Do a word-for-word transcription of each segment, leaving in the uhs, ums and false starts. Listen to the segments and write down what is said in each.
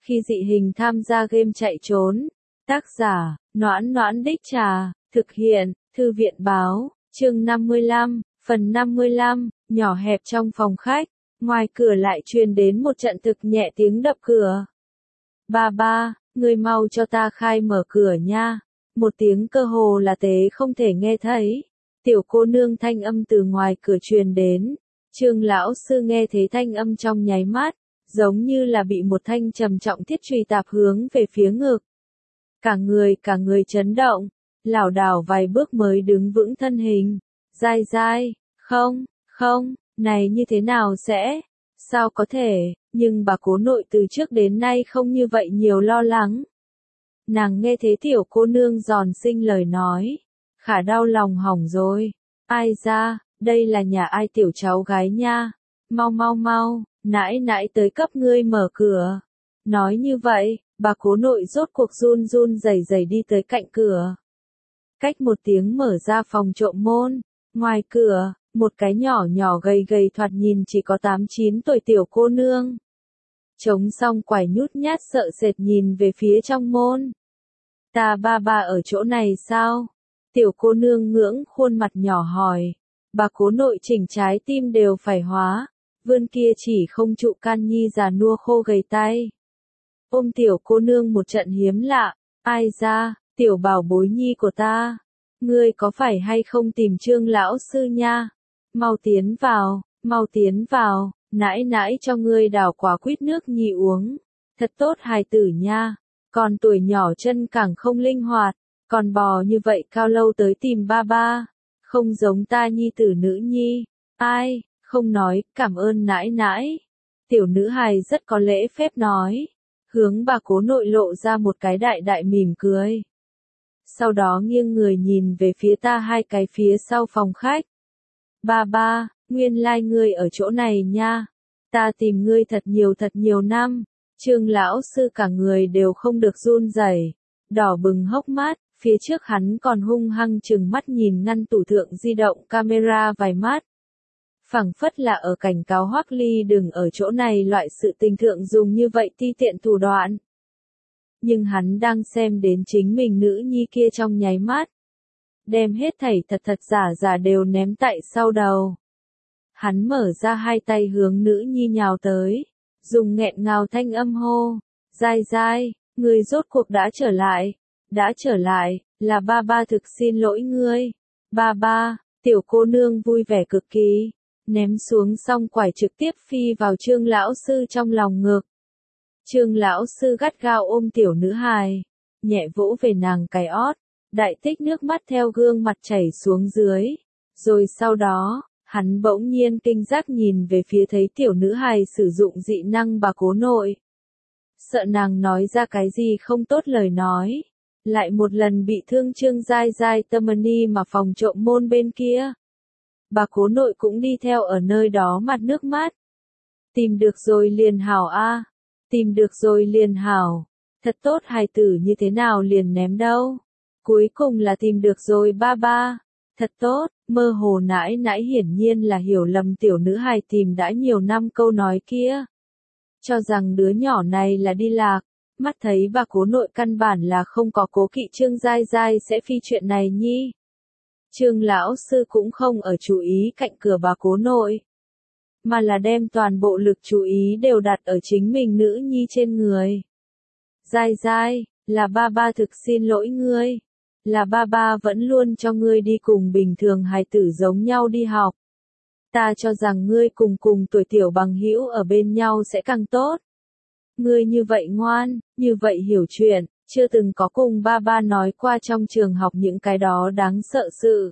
Khi dị hình tham gia game chạy trốn. Tác giả, Noãn Noãn Đích Trà, thực hiện, Thư viện Báo, chương năm mươi lăm, phần năm mươi lăm, nhỏ hẹp trong phòng khách, ngoài cửa lại truyền đến một trận thực nhẹ tiếng đập cửa. Ba ba, ngươi mau cho ta khai mở cửa nha. Một tiếng cơ hồ là tế không thể nghe thấy. Tiểu cô nương thanh âm từ ngoài cửa truyền đến. Trương lão sư nghe thấy thanh âm trong nháy mắt, giống như là bị một thanh trầm trọng thiết truy tạp hướng về phía ngực. Cả người cả người chấn động, lảo đảo vài bước mới đứng vững thân hình. Dai dai, không, không, này như thế nào sẽ, sao có thể, nhưng bà cố nội từ trước đến nay không như vậy nhiều lo lắng. Nàng nghe thế tiểu cô nương giòn xinh lời nói, khả đau lòng hỏng rồi, ai ra, đây là nhà ai tiểu cháu gái nha, mau mau mau, nãi nãi tới cấp ngươi mở cửa. Nói như vậy, bà cố nội rốt cuộc run run rẩy rẩy đi tới cạnh cửa. Cách một tiếng mở ra phòng trộm môn, ngoài cửa, một cái nhỏ nhỏ gầy gầy thoạt nhìn chỉ có tám chín tuổi tiểu cô nương. Chống xong quải nhút nhát sợ sệt nhìn về phía trong môn. Ta ba ba ở chỗ này sao? Tiểu cô nương ngưỡng khuôn mặt nhỏ hỏi. Bà cố nội chỉnh trái tim đều phải hóa, vươn kia chỉ không trụ can nhi già nua khô gầy tay. Ôm tiểu cô nương một trận hiếm lạ, ai ra, tiểu bảo bối nhi của ta, ngươi có phải hay không tìm Trương lão sư nha? Mau tiến vào, mau tiến vào, nãi nãi cho ngươi đảo quả quýt nước nhi uống, thật tốt hài tử nha, còn tuổi nhỏ chân càng không linh hoạt, còn bò như vậy cao lâu tới tìm ba ba, không giống ta nhi tử nữ nhi, ai, không nói, cảm ơn nãi nãi. Tiểu nữ hài rất có lễ phép nói, hướng bà cố nội lộ ra một cái đại đại mỉm cười. Sau đó nghiêng người nhìn về phía ta hai cái phía sau phòng khách. Ba ba, nguyên lai like ngươi ở chỗ này nha. Ta tìm ngươi thật nhiều thật nhiều năm. Trương lão sư cả người đều không được run rẩy, đỏ bừng hốc mắt, phía trước hắn còn hung hăng chừng mắt nhìn ngăn tủ thượng di động camera vài mắt. Phảng phất là ở cảnh cáo Hoắc Ly đừng ở chỗ này loại sự tình thượng dùng như vậy ti tiện thủ đoạn. Nhưng hắn đang xem đến chính mình nữ nhi kia trong nháy mắt. Đem hết thảy thật thật giả giả đều ném tại sau đầu. Hắn mở ra hai tay hướng nữ nhi nhào tới, dùng nghẹn ngào thanh âm hô, dai dai, người rốt cuộc đã trở lại, đã trở lại, là ba ba thực xin lỗi ngươi, ba ba, tiểu cô nương vui vẻ cực kỳ, ném xuống xong quải trực tiếp phi vào Trương lão sư trong lòng ngực. Trương lão sư gắt gao ôm tiểu nữ hài, nhẹ vỗ về nàng cái ót, đại tích nước mắt theo gương mặt chảy xuống dưới, rồi sau đó, hắn bỗng nhiên kinh giác nhìn về phía thấy tiểu nữ hài sử dụng dị năng bà cố nội. Sợ nàng nói ra cái gì không tốt lời nói, lại một lần bị thương Trương dai dai tâm ni mà phòng trộm môn bên kia. Bà cố nội cũng đi theo ở nơi đó mặt nước mắt. Tìm được rồi liền hảo a, tìm được rồi liền hảo, thật tốt hài tử như thế nào liền ném đâu. Cuối cùng là tìm được rồi ba ba, thật tốt, mơ hồ nãi nãi hiển nhiên là hiểu lầm tiểu nữ hài tìm đã nhiều năm câu nói kia. Cho rằng đứa nhỏ này là đi lạc, mắt thấy bà cố nội căn bản là không có cố kỵ Trương dai dai sẽ phi chuyện này nhi. Trương lão sư cũng không ở chú ý cạnh cửa bà cố nội, mà là đem toàn bộ lực chú ý đều đặt ở chính mình nữ nhi trên người. Dai dai, là ba ba thực xin lỗi ngươi, là ba ba vẫn luôn cho ngươi đi cùng bình thường hài tử giống nhau đi học. Ta cho rằng ngươi cùng cùng tuổi tiểu bằng hữu ở bên nhau sẽ càng tốt. Ngươi như vậy ngoan, như vậy hiểu chuyện, chưa từng có cùng ba ba nói qua trong trường học những cái đó đáng sợ sự.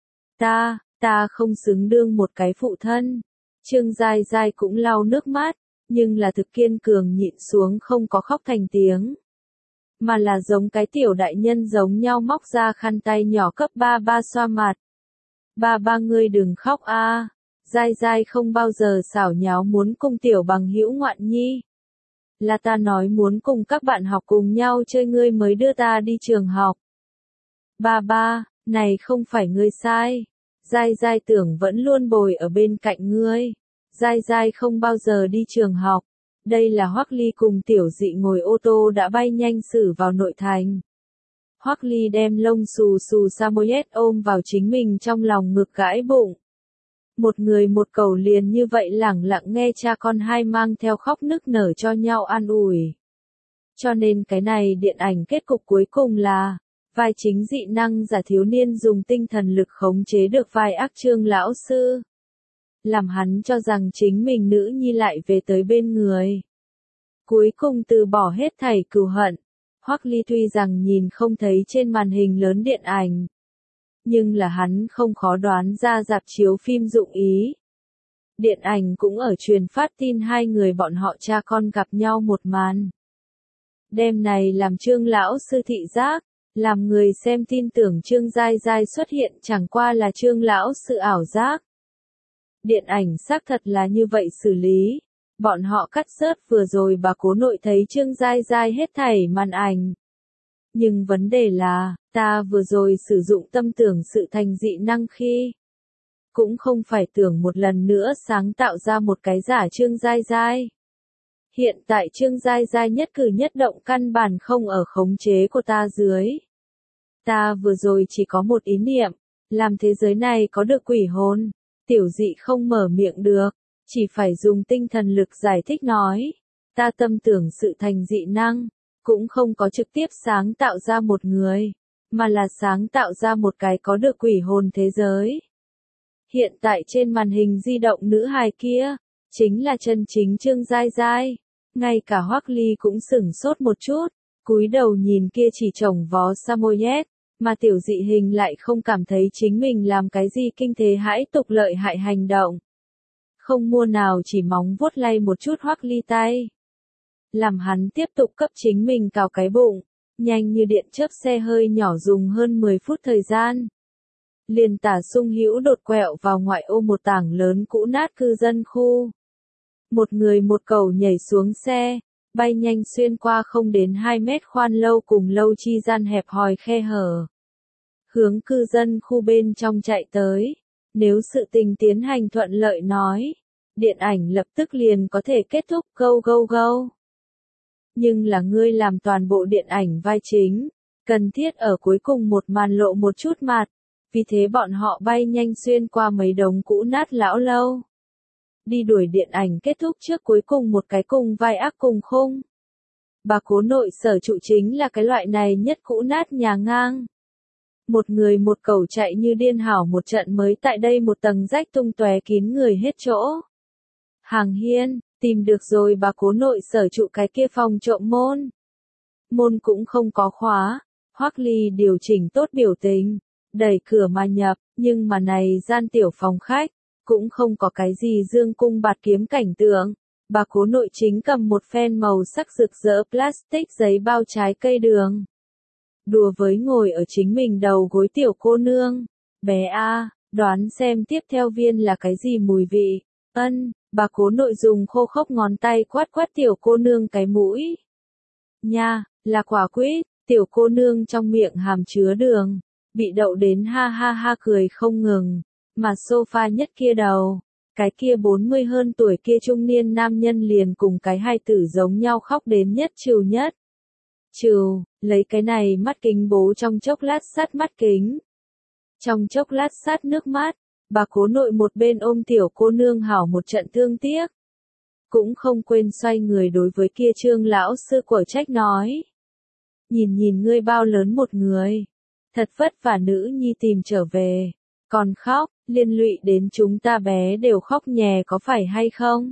Ta, ta không xứng đương một cái phụ thân. Trương dai dai cũng lau nước mắt, nhưng là thực kiên cường nhịn xuống không có khóc thành tiếng. Mà là giống cái tiểu đại nhân giống nhau móc ra khăn tay nhỏ cấp ba ba xoa mặt. Ba ba ngươi đừng khóc a, dai dai không bao giờ xảo nháo muốn cùng tiểu bằng hữu ngoạn nhi. Là ta nói muốn cùng các bạn học cùng nhau chơi ngươi mới đưa ta đi trường học. Ba ba, này không phải ngươi sai. Dai dai tưởng vẫn luôn bồi ở bên cạnh ngươi. Dai dai không bao giờ đi trường học. Đây là Hoắc Ly cùng Tiểu Dị ngồi ô tô đã bay nhanh xử vào nội thành. Hoắc Ly đem lông xù xù Samoyed ôm vào chính mình trong lòng ngực gãi bụng. Một người một cẩu liền như vậy lẳng lặng nghe cha con hai mang theo khóc nức nở cho nhau an ủi. Cho nên cái này điện ảnh kết cục cuối cùng là, vai chính dị năng giả thiếu niên dùng tinh thần lực khống chế được vai ác Trương lão sư. Làm hắn cho rằng chính mình nữ nhi lại về tới bên người. Cuối cùng từ bỏ hết thảy cừu hận. Hoắc Ly tuy rằng nhìn không thấy trên màn hình lớn điện ảnh, nhưng là hắn không khó đoán ra rạp chiếu phim dụng ý. Điện ảnh cũng ở truyền phát tin hai người bọn họ cha con gặp nhau một màn. Đêm này làm Trương lão sư thị giác, làm người xem tin tưởng Trương Giai Giai xuất hiện chẳng qua là Trương lão sư ảo giác. Điện ảnh xác thật là như vậy xử lý. Bọn họ cắt rớt vừa rồi bà cố nội thấy Trương Giai Giai hết thảy màn ảnh. Nhưng vấn đề là, ta vừa rồi sử dụng tâm tưởng sự thành dị năng khi. Cũng không phải tưởng một lần nữa sáng tạo ra một cái giả Trương Giai Giai. Hiện tại Trương Giai Giai nhất cử nhất động căn bản không ở khống chế của ta dưới. Ta vừa rồi chỉ có một ý niệm, làm thế giới này có được quỷ hồn. Tiểu Dị không mở miệng được, chỉ phải dùng tinh thần lực giải thích nói. Ta tâm tưởng sự thành dị năng, cũng không có trực tiếp sáng tạo ra một người, mà là sáng tạo ra một cái có được quỷ hồn thế giới. Hiện tại trên màn hình di động nữ hài kia, chính là chân chính Trương Giai Giai. Ngay cả Hoắc Ly cũng sửng sốt một chút, cúi đầu nhìn kia chỉ chồng vó Samoyed, mà Tiểu Dị hình lại không cảm thấy chính mình làm cái gì kinh thế hãi tục lợi hại hành động. Không mua nào chỉ móng vuốt lay một chút Hoắc Ly tay. Làm hắn tiếp tục cấp chính mình cào cái bụng, nhanh như điện chớp xe hơi nhỏ dùng hơn mười phút thời gian. Liền tả sung hữu đột quẹo vào ngoại ô một tảng lớn cũ nát cư dân khu. Một người một cẩu nhảy xuống xe, bay nhanh xuyên qua không đến hai mét khoan lâu cùng lâu chi gian hẹp hòi khe hở. Hướng cư dân khu bên trong chạy tới. Nếu sự tình tiến hành thuận lợi nói, điện ảnh lập tức liền có thể kết thúc go go go. Nhưng là ngươi làm toàn bộ điện ảnh vai chính, cần thiết ở cuối cùng một màn lộ một chút mặt, vì thế bọn họ bay nhanh xuyên qua mấy đống cũ nát lão lâu. Đi đuổi điện ảnh kết thúc trước cuối cùng một cái cùng vai ác cùng khung. Bà cố nội sở trụ chính là cái loại này nhất cũ nát nhà ngang. Một người một cẩu chạy như điên hảo một trận mới tại đây một tầng rách tung tóe kín người hết chỗ. Hàng hiên, tìm được rồi bà cố nội sở trụ cái kia phòng trộm môn. Môn cũng không có khóa, Hoắc Ly điều chỉnh tốt biểu tình, đẩy cửa mà nhập, nhưng mà này gian tiểu phòng khách, cũng không có cái gì dương cung bạt kiếm cảnh tượng. Bà cố nội chính cầm một phen màu sắc rực rỡ plastic giấy bao trái cây đường. Đùa với ngồi ở chính mình đầu gối tiểu cô nương. Bé A, đoán xem tiếp theo viên là cái gì mùi vị. Ân, bà cố nội dùng khô khốc ngón tay quát quát tiểu cô nương cái mũi. Nha, là quả quýt, tiểu cô nương trong miệng hàm chứa đường. Bị đậu đến ha ha ha cười không ngừng. Mà sofa nhất kia đầu, cái kia bốn mươi hơn tuổi kia trung niên nam nhân liền cùng cái hai tử giống nhau khóc đến nhất trừ nhất. Trừ, lấy cái này mắt kính bố trong chốc lát sát mắt kính. Trong chốc lát sát nước mắt, bà cố nội một bên ôm tiểu cô nương hảo một trận thương tiếc. Cũng không quên xoay người đối với kia Trương lão sư của trách nói. Nhìn nhìn ngươi bao lớn một người. Thật vất vả nữ nhi tìm trở về. Còn khóc, liên lụy đến chúng ta bé đều khóc nhè có phải hay không?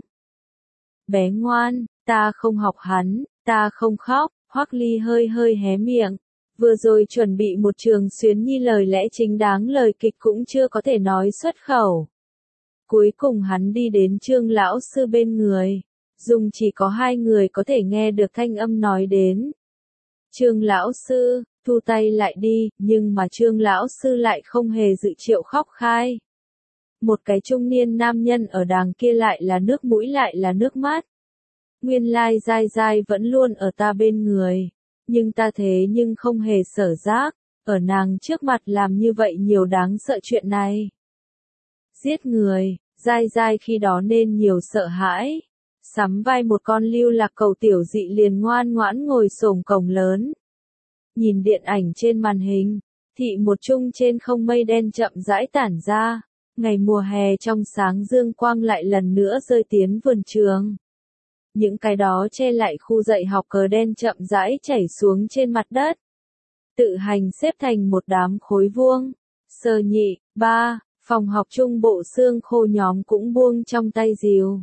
Bé ngoan, ta không học hắn, ta không khóc. Hoắc Ly hơi hơi hé miệng, vừa rồi chuẩn bị một trường xuyến nhi lời lẽ chính đáng lời kịch cũng chưa có thể nói xuất khẩu. Cuối cùng hắn đi đến Trương lão sư bên người, dùng chỉ có hai người có thể nghe được thanh âm nói đến. Trương lão sư, thu tay lại đi, nhưng mà Trương lão sư lại không hề dự triệu khóc khai. Một cái trung niên nam nhân ở đàng kia lại là nước mũi lại là nước mắt. Nguyên lai Giai Giai vẫn luôn ở ta bên người, nhưng ta thế nhưng không hề sở giác, ở nàng trước mặt làm như vậy nhiều đáng sợ chuyện này. Giết người, Giai Giai khi đó nên nhiều sợ hãi. Sắm vai một con lưu lạc cầu tiểu dị liền ngoan ngoãn ngồi xổm cổng lớn. Nhìn điện ảnh trên màn hình, thị một chung trên không mây đen chậm rãi tản ra, ngày mùa hè trong sáng dương quang lại lần nữa rơi tiến vườn trường. Những cái đó che lại khu dạy học cờ đen chậm rãi chảy xuống trên mặt đất. Tự hành xếp thành một đám khối vuông. Sơ nhị, ba, phòng học trung bộ xương khô nhóm cũng buông trong tay rìu.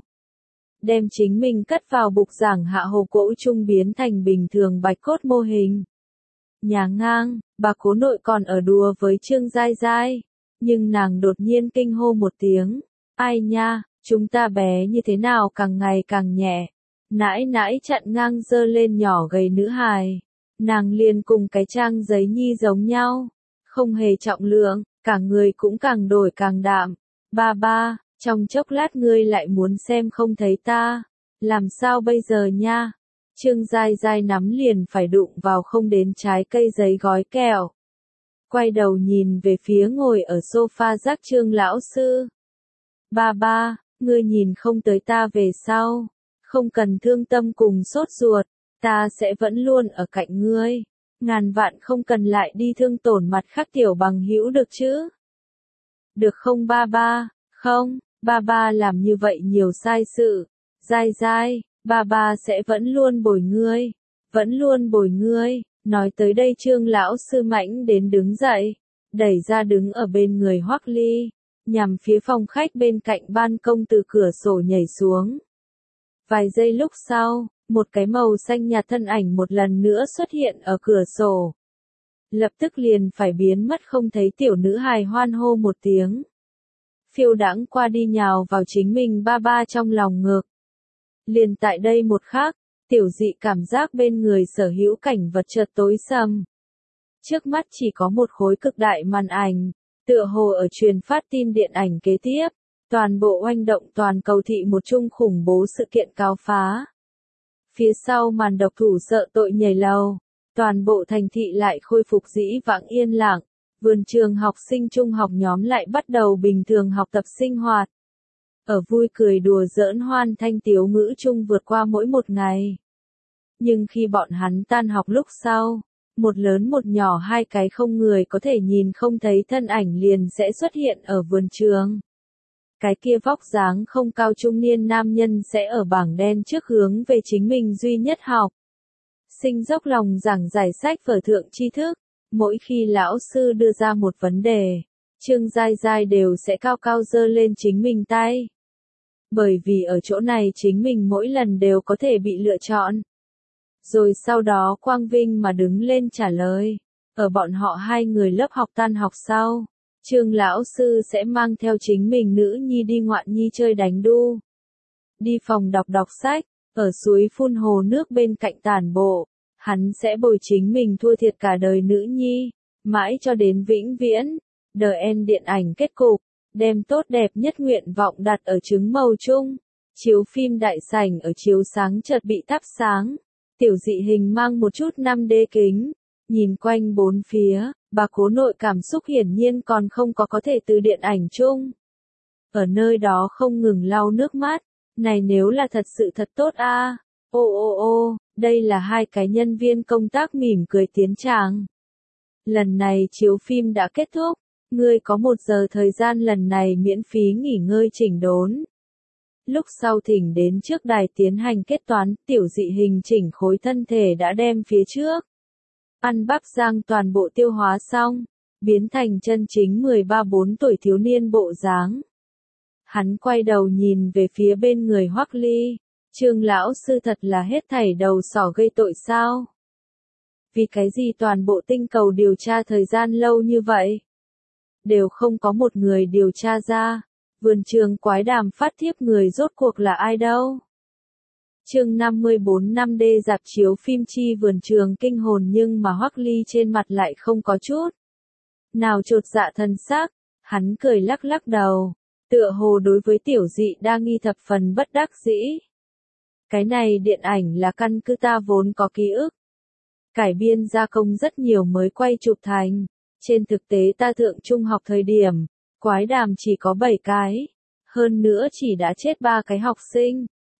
Đem chính mình cất vào bục giảng hạ hồ cỗ trung biến thành bình thường bạch cốt mô hình. Nhà ngang, bà cố nội còn ở đùa với Trương Giai Giai, nhưng nàng đột nhiên kinh hô một tiếng. Ai nha, chúng ta bé như thế nào càng ngày càng nhẹ. Nãi nãi chặn ngang dơ lên nhỏ gầy nữ hài. Nàng liền cùng cái trang giấy nhi giống nhau. Không hề trọng lượng, cả người cũng càng đổi càng đạm. Ba ba, trong chốc lát ngươi lại muốn xem không thấy ta. Làm sao bây giờ nha? Trương Giai Giai nắm liền phải đụng vào không đến trái cây giấy gói kẹo. Quay đầu nhìn về phía ngồi ở sofa rác Trương lão sư. Ba ba, ngươi nhìn không tới ta về sau. Không cần thương tâm cùng sốt ruột, ta sẽ vẫn luôn ở cạnh ngươi. Ngàn vạn không cần lại đi thương tổn mặt khác tiểu bằng hữu được chứ? Được không ba ba? Không, ba ba làm như vậy nhiều sai sự. Giai Giai, ba ba sẽ vẫn luôn bồi ngươi. Vẫn luôn bồi ngươi. Nói tới đây Trương lão sư mãnh đến đứng dậy, đẩy ra đứng ở bên người Hoắc Ly, nhằm phía phòng khách bên cạnh ban công từ cửa sổ nhảy xuống. Vài giây lúc sau, một cái màu xanh nhạt thân ảnh một lần nữa xuất hiện ở cửa sổ. Lập tức liền phải biến mất không thấy tiểu nữ hài hoan hô một tiếng. Phiêu đãng qua đi nhào vào chính mình ba ba trong lòng ngực. Liền tại đây một khắc, tiểu dị cảm giác bên người sở hữu cảnh vật chợt tối sầm. Trước mắt chỉ có một khối cực đại màn ảnh, tựa hồ ở truyền phát tin điện ảnh kế tiếp. Toàn bộ oanh động toàn cầu thị một chung khủng bố sự kiện cáo phá. Phía sau màn độc thủ sợ tội nhảy lầu, toàn bộ thành thị lại khôi phục dĩ vãng yên lặng, vườn trường học sinh trung học nhóm lại bắt đầu bình thường học tập sinh hoạt. Ở vui cười đùa giỡn hoan thanh tiếu ngữ chung vượt qua mỗi một ngày. Nhưng khi bọn hắn tan học lúc sau, một lớn một nhỏ hai cái không người có thể nhìn không thấy thân ảnh liền sẽ xuất hiện ở vườn trường. Cái kia vóc dáng không cao trung niên nam nhân sẽ ở bảng đen trước hướng về chính mình duy nhất học. Sinh dốc lòng giảng giải sách vở thượng tri thức, mỗi khi lão sư đưa ra một vấn đề, Trương Giai Giai đều sẽ cao cao dơ lên chính mình tay. Bởi vì ở chỗ này chính mình mỗi lần đều có thể bị lựa chọn. Rồi sau đó quang vinh mà đứng lên trả lời. Ở bọn họ hai người lớp học tan học sau, Trương lão sư sẽ mang theo chính mình nữ nhi đi ngoạn nhi chơi đánh đu. Đi phòng đọc đọc sách, ở suối phun hồ nước bên cạnh tản bộ, hắn sẽ bồi chính mình thua thiệt cả đời nữ nhi, mãi cho đến vĩnh viễn. The End điện ảnh kết cục, đem tốt đẹp nhất nguyện vọng đặt ở trứng màu chung. Chiếu phim đại sảnh ở chiếu sáng chợt bị thắp sáng. Tiểu dị hình mang một chút năm D kính, nhìn quanh bốn phía, bà cố nội cảm xúc hiển nhiên còn không có có thể từ điện ảnh chung. Ở nơi đó không ngừng lau nước mắt, này nếu là thật sự thật tốt a. À. Ô ô ô, đây là hai cái nhân viên công tác mỉm cười tiến tràng. Lần này chiếu phim đã kết thúc, ngươi có một giờ thời gian lần này miễn phí nghỉ ngơi chỉnh đốn. Lúc sau thỉnh đến trước đài tiến hành kết toán, tiểu dị hình chỉnh khối thân thể đã đem phía trước. Ăn bắp rang toàn bộ tiêu hóa xong, biến thành chân chính mười ba bốn tuổi thiếu niên bộ dáng. Hắn quay đầu nhìn về phía bên người Hoắc Ly, Trương lão sư thật là hết thảy đầu sỏ gây tội sao? Vì cái gì toàn bộ tinh cầu điều tra thời gian lâu như vậy? Đều không có một người điều tra ra. Vườn trường quái đàm phát thiếp người rốt cuộc là ai đâu? Chương năm mươi bốn năm D dạp chiếu phim chi vườn trường kinh hồn nhưng mà Hoắc Ly trên mặt lại không có chút nào chột dạ thần sắc, hắn cười lắc lắc đầu, tựa hồ đối với tiểu dị đa nghi thập phần bất đắc dĩ. Cái này điện ảnh là căn cứ ta vốn có ký ức, cải biên gia công rất nhiều mới quay chụp thành, trên thực tế ta thượng trung học thời điểm, quái đàm chỉ có bảy cái, hơn nữa chỉ đã chết ba cái học sinh,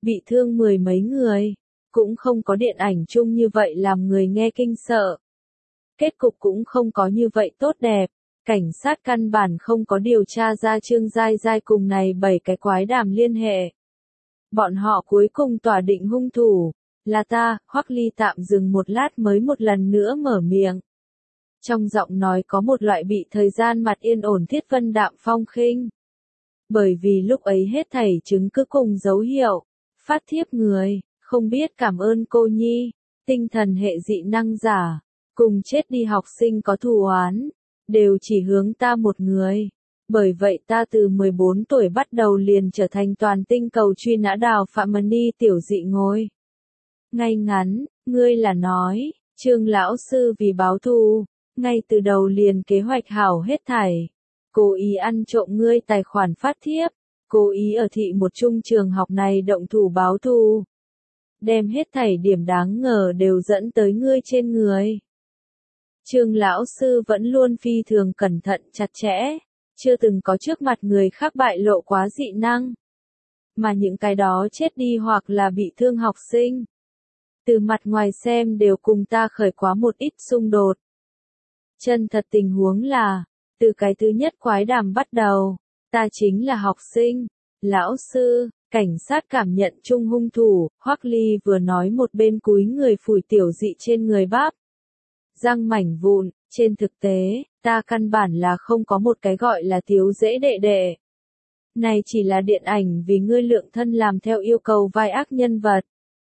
bị thương mười mấy người. Cũng không có điện ảnh chung như vậy làm người nghe kinh sợ. Kết cục cũng không có như vậy tốt đẹp. Cảnh sát căn bản không có điều tra ra Trương Giai Giai cùng này bảy cái quái đàm liên hệ. Bọn họ cuối cùng tỏa định hung thủ. Là ta. Hoắc Ly tạm dừng một lát mới một lần nữa mở miệng. Trong giọng nói có một loại bị thời gian mặt yên ổn thiết vân đạm phong khinh. Bởi vì lúc ấy hết thảy chứng cứ cùng dấu hiệu. Phát thiếp người, không biết cảm ơn cô nhi. Tinh thần hệ dị năng giả. Cùng chết đi học sinh có thù oán. Đều chỉ hướng ta một người. Bởi vậy ta từ mười bốn tuổi bắt đầu liền trở thành toàn tinh cầu truy nã Đào Phạm Mani tiểu dị ngôi. Ngay ngắn, ngươi là nói, Trương lão sư vì báo thù, ngay từ đầu liền kế hoạch hảo hết thảy. Cố ý ăn trộm ngươi tài khoản phát thiếp, cố ý ở thị một trung trường học này động thủ báo thù. Đem hết thảy điểm đáng ngờ đều dẫn tới ngươi trên người. Trương lão sư vẫn luôn phi thường cẩn thận chặt chẽ, chưa từng có trước mặt người khác bại lộ quá dị năng. Mà những cái đó chết đi hoặc là bị thương học sinh. Từ mặt ngoài xem đều cùng ta khởi quá một ít xung đột. Chân thật tình huống là, từ cái thứ nhất quái đàm bắt đầu, ta chính là học sinh, lão sư, cảnh sát cảm nhận chung hung thủ, Hoắc Ly vừa nói một bên cúi người phủi tiểu dị trên người bắp. Răng mảnh vụn, trên thực tế, ta căn bản là không có một cái gọi là thiếu dễ đệ đệ. Này chỉ là điện ảnh vì ngươi lượng thân làm theo yêu cầu vai ác nhân vật.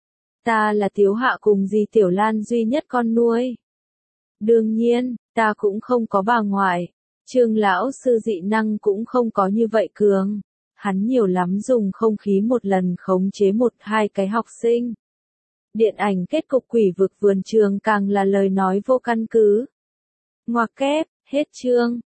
Ta là Tiếu Hạ cùng dì Tiểu Lan duy nhất con nuôi. Đương nhiên, ta cũng không có bà ngoại. Trương lão sư dị năng cũng không có như vậy cường. Hắn nhiều lắm dùng không khí một lần khống chế một hai cái học sinh. Điện ảnh kết cục quỷ vực vườn trường càng là lời nói vô căn cứ. Ngoặc kép, hết chương.